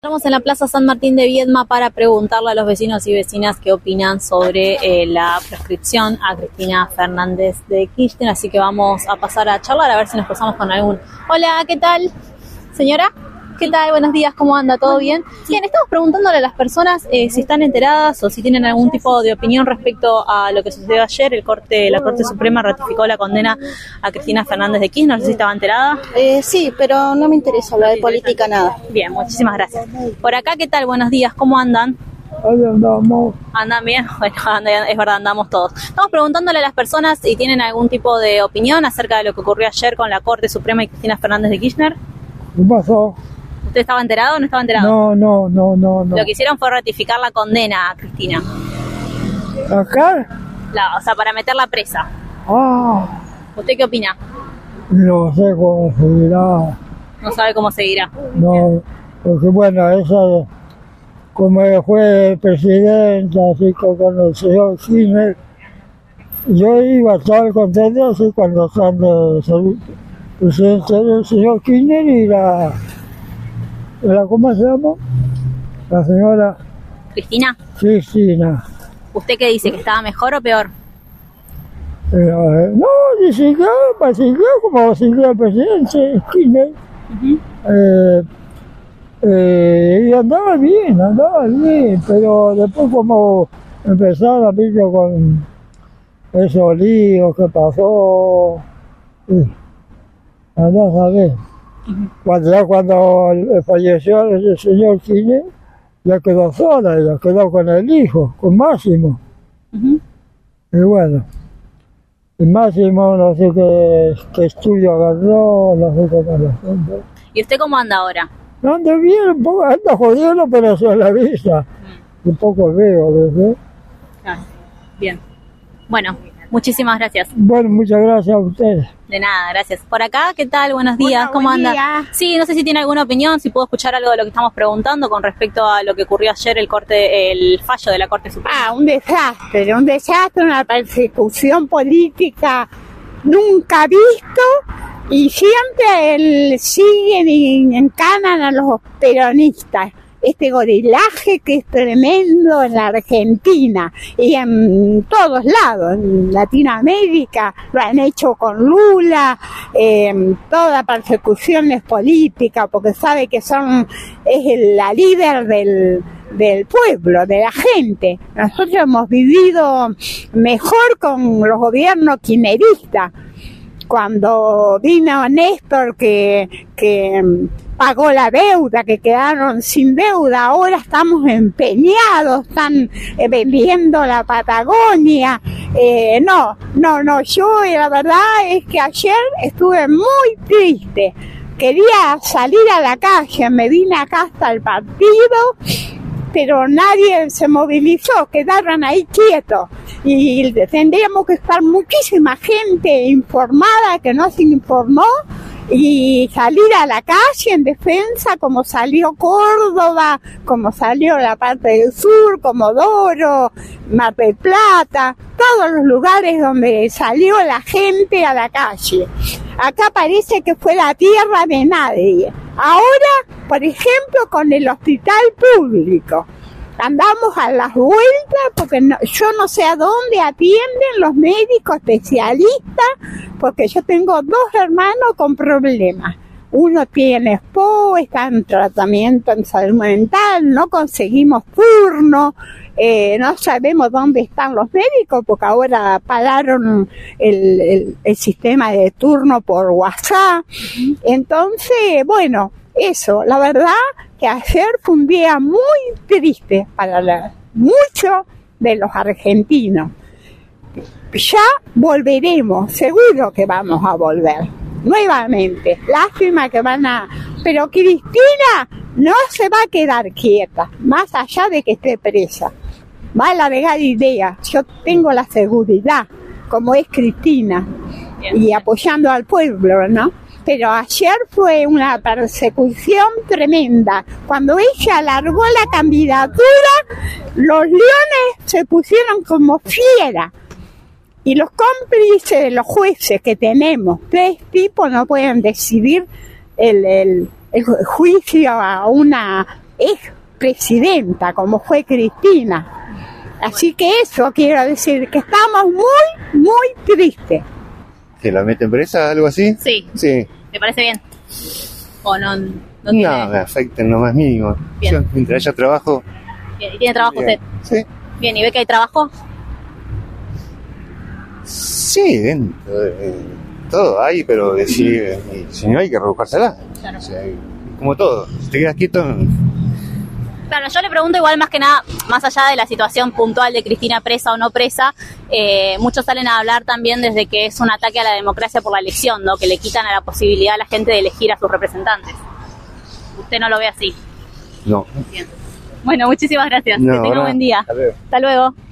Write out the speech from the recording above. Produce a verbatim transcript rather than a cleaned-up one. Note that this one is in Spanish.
Estamos en la Plaza San Martín de Viedma para preguntarle a los vecinos y vecinas qué opinan sobre eh, la proscripción a Cristina Fernández de Kirchner, así que vamos a pasar a charlar a ver si nos cruzamos con algún. Hola, ¿qué tal? Señora, ¿qué tal? Buenos días, ¿cómo anda? ¿Todo bien? Bien, estamos preguntándole a las personas eh, si están enteradas o si tienen algún tipo de opinión respecto a lo que sucedió ayer. El corte, la Corte Suprema ratificó la condena a Cristina Fernández de Kirchner, no sé si estaba enterada. Eh, sí, pero no me interesa hablar de política, nada. Bien, muchísimas gracias. Por acá, ¿qué tal? Buenos días, ¿cómo andan? Ahí andamos. ¿Andan bien? Bueno, andan, es verdad, andamos todos. Estamos preguntándole a las personas si tienen algún tipo de opinión acerca de lo que ocurrió ayer con la Corte Suprema y Cristina Fernández de Kirchner. ¿Qué pasó? ¿Usted estaba enterado o no estaba enterado? No, no, no, no, no. Lo que hicieron fue ratificar la condena a Cristina. ¿Acá? La, o sea, para meterla presa. Ah, ¿Usted qué opina? no sé cómo seguirá. No sabe cómo seguirá. No, porque bueno, esa, como fue presidenta, así como con el señor Kirchner, yo iba a estar contento así cuando están de ser presidente del señor Kirchner y la, la, ¿cómo se llama? La señora ¿Cristina? Cristina. ¿Usted qué dice? ¿Que estaba mejor o peor? Pero, eh, no, ni siquiera, ni siquiera como siquiera el presidente Kirchner. Uh-huh. Eh, eh, y andaba bien, andaba bien, pero después como empezaron ¿viste? Con esos líos que pasó, y andás a ver. Uh-huh. Cuando, ya cuando falleció el señor Kirchner, ya quedó sola, ya quedó con el hijo, con Máximo. Uh-huh. Y bueno, y Máximo no sé qué, qué estudio agarró, no sé cómo lo hace. ¿Y usted cómo anda ahora? Anda bien, un poco, anda jodiendo, pero se la vista. Mm. Un poco veo, ¿verdad? Ah, bien. Bueno, muchísimas gracias. Bueno, muchas gracias a ustedes. De nada, gracias. Por acá, ¿qué tal? Buenos días, Hola, ¿cómo buen anda? día. Sí, no sé si tiene alguna opinión, si puedo escuchar algo de lo que estamos preguntando con respecto a lo que ocurrió ayer, el corte, el fallo de la Corte Suprema. Ah, un desastre, un desastre, una persecución política nunca visto. Y siempre el, siguen en cana a los peronistas. Este gorilaje que es tremendo en la Argentina y en todos lados, en Latinoamérica lo han hecho con Lula, eh, toda persecución es política porque sabe que son es el, la líder del, del pueblo, de la gente. Nosotros hemos vivido mejor con los gobiernos kirchneristas. Cuando vino Néstor que, que pagó la deuda, que quedaron sin deuda, ahora estamos empeñados, están eh, vendiendo la Patagonia. Eh, no, no, no, yo la verdad es que ayer estuve muy triste. Quería salir a la calle, me vine acá hasta el partido, pero nadie se movilizó, quedaron ahí quietos. Y tendríamos que estar muchísima gente informada que no se informó y salir a la calle en defensa como salió Córdoba, como salió la parte del sur, Comodoro, Mar del Plata, todos los lugares donde salió la gente a la calle. Acá parece que fue la tierra de nadie. Ahora, por ejemplo, con el hospital público. Andamos a las vueltas porque no, yo no sé a dónde atienden los médicos especialistas porque yo tengo dos hermanos con problemas. Uno tiene S P O, está en tratamiento en salud mental, no conseguimos turno, eh, no sabemos dónde están los médicos porque ahora pararon el, el, el sistema de turno por WhatsApp. Entonces, bueno, eso, la verdad que ayer fue un día muy triste para la, muchos de los argentinos. Ya volveremos, seguro que vamos a volver, nuevamente. Lástima que van a... Pero Cristina no se va a quedar quieta, más allá de que esté presa. Va a largar ideas, yo tengo la seguridad, como es Cristina, y apoyando al pueblo, ¿no? Pero ayer fue una persecución tremenda. Cuando ella alargó la candidatura, los leones se pusieron como fieras. Y los cómplices de los jueces que tenemos, tres tipos no pueden decidir el, el, el juicio a una es presidenta, como fue Cristina. Así que eso quiero decir, que estamos muy, muy tristes. ¿Que la meten presa, algo así? Sí. Sí. ¿Te parece bien? ¿O no? No, No, tiene... me afecta en lo más mínimo. Bien. Yo, mientras haya trabajo... Bien. ¿Y tiene trabajo bien. usted? Sí. Bien, ¿y ve que hay trabajo? Sí, dentro de todo hay, pero decir, si no hay que rebuscársela. Claro. O sea, como todo, si te quedas quieto... Claro, yo le pregunto igual más que nada, más allá de la situación puntual de Cristina presa o no presa, eh, muchos salen a hablar también desde que es un ataque a la democracia por la elección, ¿no? Que le quitan a la posibilidad a la gente de elegir a sus representantes. ¿Usted no lo ve así? No. Bien. Bueno, muchísimas gracias. No, que tenga no. buen día. Hasta luego. Hasta luego.